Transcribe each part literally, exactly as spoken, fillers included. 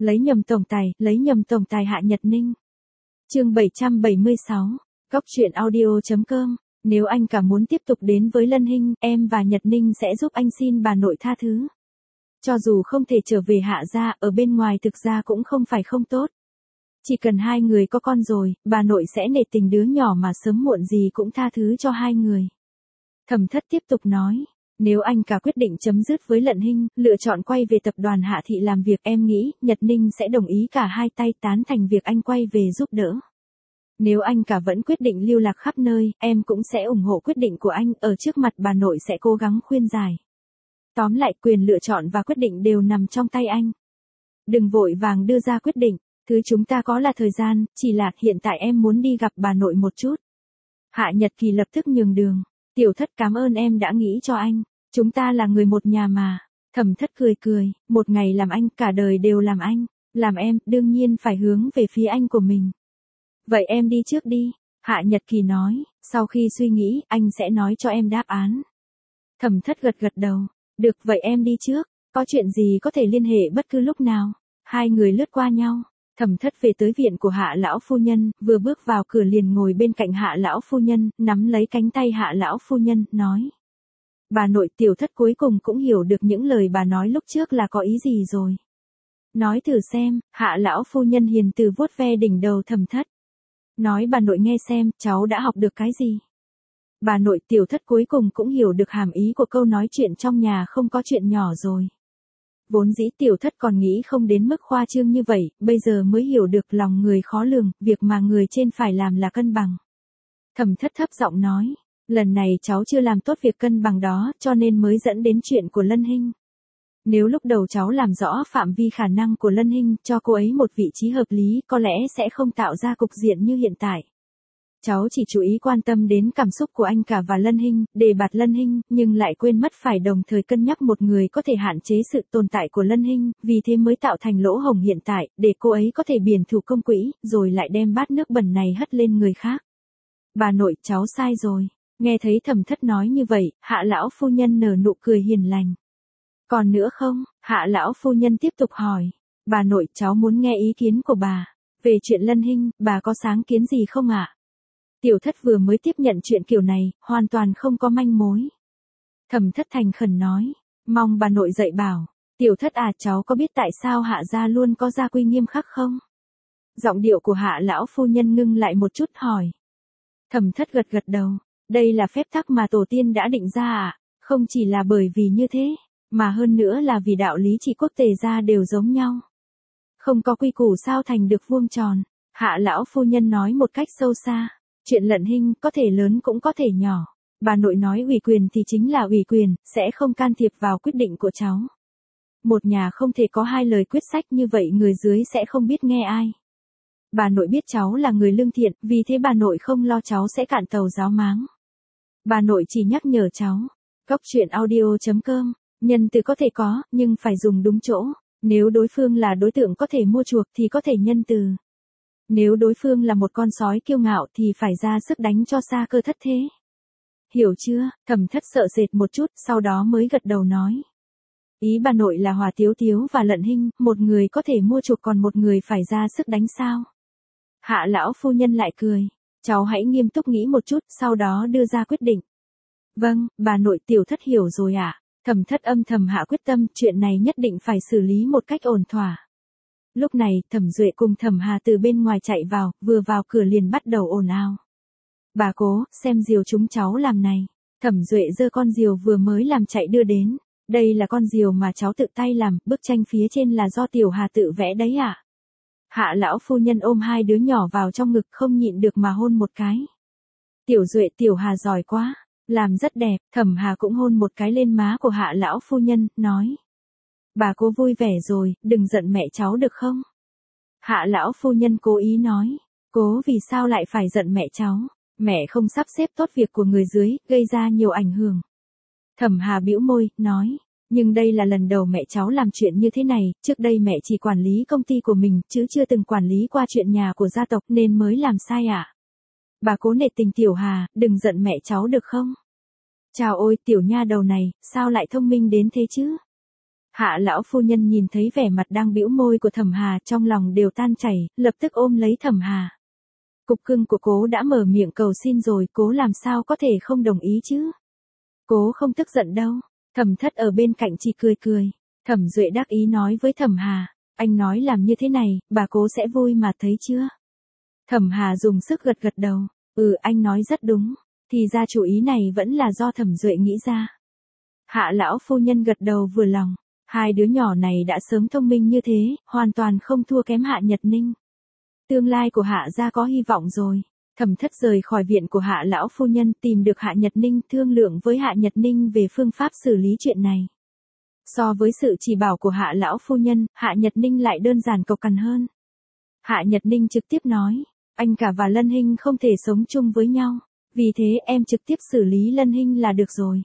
Lấy nhầm tổng tài, lấy nhầm tổng tài Hạ Nhật Ninh. Chương bảy trăm bảy mươi sáu, Cóc truyện audio chấm com. Nếu anh cả muốn tiếp tục đến với Lân Hinh, em và Nhật Ninh sẽ giúp anh xin bà nội tha thứ. Cho dù không thể trở về Hạ gia, ở bên ngoài thực ra cũng không phải không tốt. Chỉ cần hai người có con rồi, bà nội sẽ nể tình đứa nhỏ mà sớm muộn gì cũng tha thứ cho hai người. Thẩm Thất tiếp tục nói, nếu anh cả quyết định chấm dứt với Lân Hinh, lựa chọn quay về tập đoàn Hạ thị làm việc, em nghĩ Nhật Ninh sẽ đồng ý cả hai tay tán thành việc anh quay về giúp đỡ. Nếu anh cả vẫn quyết định lưu lạc khắp nơi, em cũng sẽ ủng hộ quyết định của anh, ở trước mặt bà nội sẽ cố gắng khuyên giải. Tóm lại, quyền lựa chọn và quyết định đều nằm trong tay anh. Đừng vội vàng đưa ra quyết định, thứ chúng ta có là thời gian, chỉ là hiện tại em muốn đi gặp bà nội một chút. Hạ Nhật Kỳ lập tức nhường đường. Tiểu Thất cảm ơn em đã nghĩ cho anh, chúng ta là người một nhà mà. Thẩm Thất cười cười, một ngày làm anh, cả đời đều làm anh, làm em, đương nhiên phải hướng về phía anh của mình. Vậy em đi trước đi, Hạ Nhật Kỳ nói, sau khi suy nghĩ, anh sẽ nói cho em đáp án. Thẩm Thất gật gật đầu, được vậy em đi trước, có chuyện gì có thể liên hệ bất cứ lúc nào. Hai người lướt qua nhau, Thẩm Thất về tới viện của Hạ lão phu nhân, vừa bước vào cửa liền ngồi bên cạnh Hạ lão phu nhân, nắm lấy cánh tay Hạ lão phu nhân, nói. Bà nội, Tiểu Thất cuối cùng cũng hiểu được những lời bà nói lúc trước là có ý gì rồi. Nói thử xem, Hạ lão phu nhân hiền từ vuốt ve đỉnh đầu Thẩm Thất. Nói bà nội nghe xem, cháu đã học được cái gì. Bà nội, Tiểu Thất cuối cùng cũng hiểu được hàm ý của câu nói chuyện trong nhà không có chuyện nhỏ rồi. Vốn dĩ Tiểu Thất còn nghĩ không đến mức khoa trương như vậy, bây giờ mới hiểu được lòng người khó lường, việc mà người trên phải làm là cân bằng. Thẩm Thất thấp giọng nói, lần này cháu chưa làm tốt việc cân bằng đó, cho nên mới dẫn đến chuyện của Lân Hinh. Nếu lúc đầu cháu làm rõ phạm vi khả năng của Lân Hinh, cho cô ấy một vị trí hợp lý, có lẽ sẽ không tạo ra cục diện như hiện tại. Cháu chỉ chú ý quan tâm đến cảm xúc của anh cả và Lân Hinh, đề bạt Lân Hinh, nhưng lại quên mất phải đồng thời cân nhắc một người có thể hạn chế sự tồn tại của Lân Hinh, vì thế mới tạo thành lỗ hổng hiện tại, để cô ấy có thể biển thủ công quỹ, rồi lại đem bát nước bẩn này hất lên người khác. Bà nội, cháu sai rồi. Nghe thấy Thẩm Thất nói như vậy, Hạ lão phu nhân nở nụ cười hiền lành. Còn nữa không? Hạ lão phu nhân tiếp tục hỏi. Bà nội, cháu muốn nghe ý kiến của bà. Về chuyện Lân Hinh, bà có sáng kiến gì không ạ? À? Tiểu Thất vừa mới tiếp nhận chuyện kiểu này, hoàn toàn không có manh mối. Thẩm Thất thành khẩn nói, mong bà nội dạy bảo. Tiểu Thất à, cháu có biết tại sao Hạ gia luôn có gia quy nghiêm khắc không? Giọng điệu của Hạ lão phu nhân ngưng lại một chút hỏi. Thẩm Thất gật gật đầu, đây là phép tắc mà tổ tiên đã định ra à? Không chỉ là bởi vì như thế, mà hơn nữa là vì đạo lý trị quốc tề gia đều giống nhau. Không có quy củ sao thành được vuông tròn. Hạ lão phu nhân nói một cách sâu xa. Chuyện Lân Hinh có thể lớn cũng có thể nhỏ. Bà nội nói ủy quyền thì chính là ủy quyền, sẽ không can thiệp vào quyết định của cháu. Một nhà không thể có hai lời quyết sách như vậy, người dưới sẽ không biết nghe ai. Bà nội biết cháu là người lương thiện, vì thế bà nội không lo cháu sẽ cạn tàu giáo máng. Bà nội chỉ nhắc nhở cháu. Cóc truyện audio chấm com. Nhân từ có thể có, nhưng phải dùng đúng chỗ. Nếu đối phương là đối tượng có thể mua chuộc thì có thể nhân từ. Nếu đối phương là một con sói kiêu ngạo thì phải ra sức đánh cho xa cơ thất thế. Hiểu chưa? Thẩm Thất sợ sệt một chút, sau đó mới gật đầu nói. Ý bà nội là Hòa Tiếu Tiếu và Lân Hinh, một người có thể mua chuộc còn một người phải ra sức đánh sao? Hạ lão phu nhân lại cười. Cháu hãy nghiêm túc nghĩ một chút, sau đó đưa ra quyết định. Vâng, bà nội, Tiểu Thất hiểu rồi ạ. À? Thẩm Thất âm thầm hạ quyết tâm, chuyện này nhất định phải xử lý một cách ổn thỏa. Lúc này, Thẩm Duệ cùng Thẩm Hà từ bên ngoài chạy vào, vừa vào cửa liền bắt đầu ồn ào. Bà cố, xem diều chúng cháu làm này. Thẩm Duệ giơ con diều vừa mới làm chạy đưa đến. Đây là con diều mà cháu tự tay làm, bức tranh phía trên là do Tiểu Hà tự vẽ đấy ạ. À? Hạ lão phu nhân ôm hai đứa nhỏ vào trong ngực không nhịn được mà hôn một cái. Tiểu Duệ, Tiểu Hà giỏi quá. Làm rất đẹp. Thẩm Hà cũng hôn một cái lên má của Hạ lão phu nhân, nói. Bà cố vui vẻ rồi, đừng giận mẹ cháu được không? Hạ lão phu nhân cố ý nói. Cố vì sao lại phải giận mẹ cháu? Mẹ không sắp xếp tốt việc của người dưới, gây ra nhiều ảnh hưởng. Thẩm Hà bĩu môi, nói. Nhưng đây là lần đầu mẹ cháu làm chuyện như thế này, trước đây mẹ chỉ quản lý công ty của mình, chứ chưa từng quản lý qua chuyện nhà của gia tộc nên mới làm sai ạ. À? Bà cố nể tình Tiểu Hà, đừng giận mẹ cháu được không? Chào ôi, tiểu nha đầu này, sao lại thông minh đến thế chứ? Hạ lão phu nhân nhìn thấy vẻ mặt đang bĩu môi của Thẩm Hà, trong lòng đều tan chảy, lập tức ôm lấy Thẩm Hà. Cục cưng của cố đã mở miệng cầu xin rồi, cố làm sao có thể không đồng ý chứ? Cố không tức giận đâu. Thẩm Thất ở bên cạnh chỉ cười cười. Thẩm Duệ đắc ý nói với Thẩm Hà, anh nói làm như thế này, bà cố sẽ vui mà, thấy chưa? Thẩm Hà dùng sức gật gật đầu, ừ anh nói rất đúng, thì ra chủ ý này vẫn là do Thẩm Duệ nghĩ ra. Hạ lão phu nhân gật đầu vừa lòng, hai đứa nhỏ này đã sớm thông minh như thế, hoàn toàn không thua kém Hạ Nhật Ninh. Tương lai của Hạ gia có hy vọng rồi. Thẩm Thất rời khỏi viện của Hạ lão phu nhân, tìm được Hạ Nhật Ninh, thương lượng với Hạ Nhật Ninh về phương pháp xử lý chuyện này. So với sự chỉ bảo của Hạ lão phu nhân, Hạ Nhật Ninh lại đơn giản cộc cằn hơn. Hạ Nhật Ninh trực tiếp nói, anh cả và Lân Hinh không thể sống chung với nhau, vì thế em trực tiếp xử lý Lân Hinh là được rồi.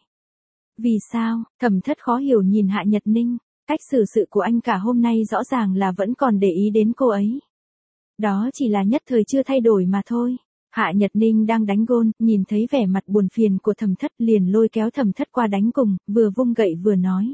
Vì sao? Thẩm Thất khó hiểu nhìn Hạ Nhật Ninh, cách xử sự của anh cả hôm nay rõ ràng là vẫn còn để ý đến cô ấy. Đó chỉ là nhất thời chưa thay đổi mà thôi. Hạ Nhật Ninh đang đánh gôn, nhìn thấy vẻ mặt buồn phiền của Thẩm Thất liền lôi kéo Thẩm Thất qua đánh cùng, vừa vung gậy vừa nói.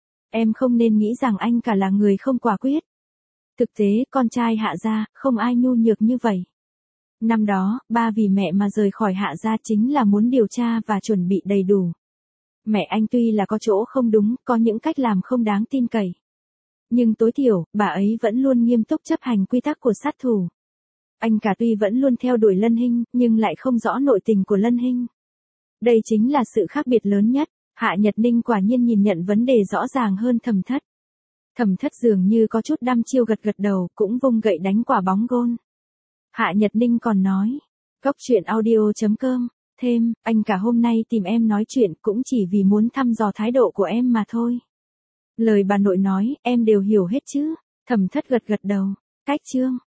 Em không nên nghĩ rằng anh cả là người không quả quyết. Thực tế, con trai Hạ gia, không ai nhu nhược như vậy. Năm đó, ba vì mẹ mà rời khỏi Hạ gia chính là muốn điều tra và chuẩn bị đầy đủ. Mẹ anh tuy là có chỗ không đúng, có những cách làm không đáng tin cậy. Nhưng tối thiểu, bà ấy vẫn luôn nghiêm túc chấp hành quy tắc của sát thủ. Anh cả tuy vẫn luôn theo đuổi Lân Hinh, nhưng lại không rõ nội tình của Lân Hinh. Đây chính là sự khác biệt lớn nhất. Hạ Nhật Ninh quả nhiên nhìn nhận vấn đề rõ ràng hơn Thẩm Thất. Thẩm Thất dường như có chút đăm chiêu gật gật đầu, cũng vung gậy đánh quả bóng gôn. Hạ Nhật Ninh còn nói, Cốc truyện audio chấm com, thêm, anh cả hôm nay tìm em nói chuyện cũng chỉ vì muốn thăm dò thái độ của em mà thôi. Lời bà nội nói, em đều hiểu hết chứ? Thẩm Thất gật gật đầu, cách chương.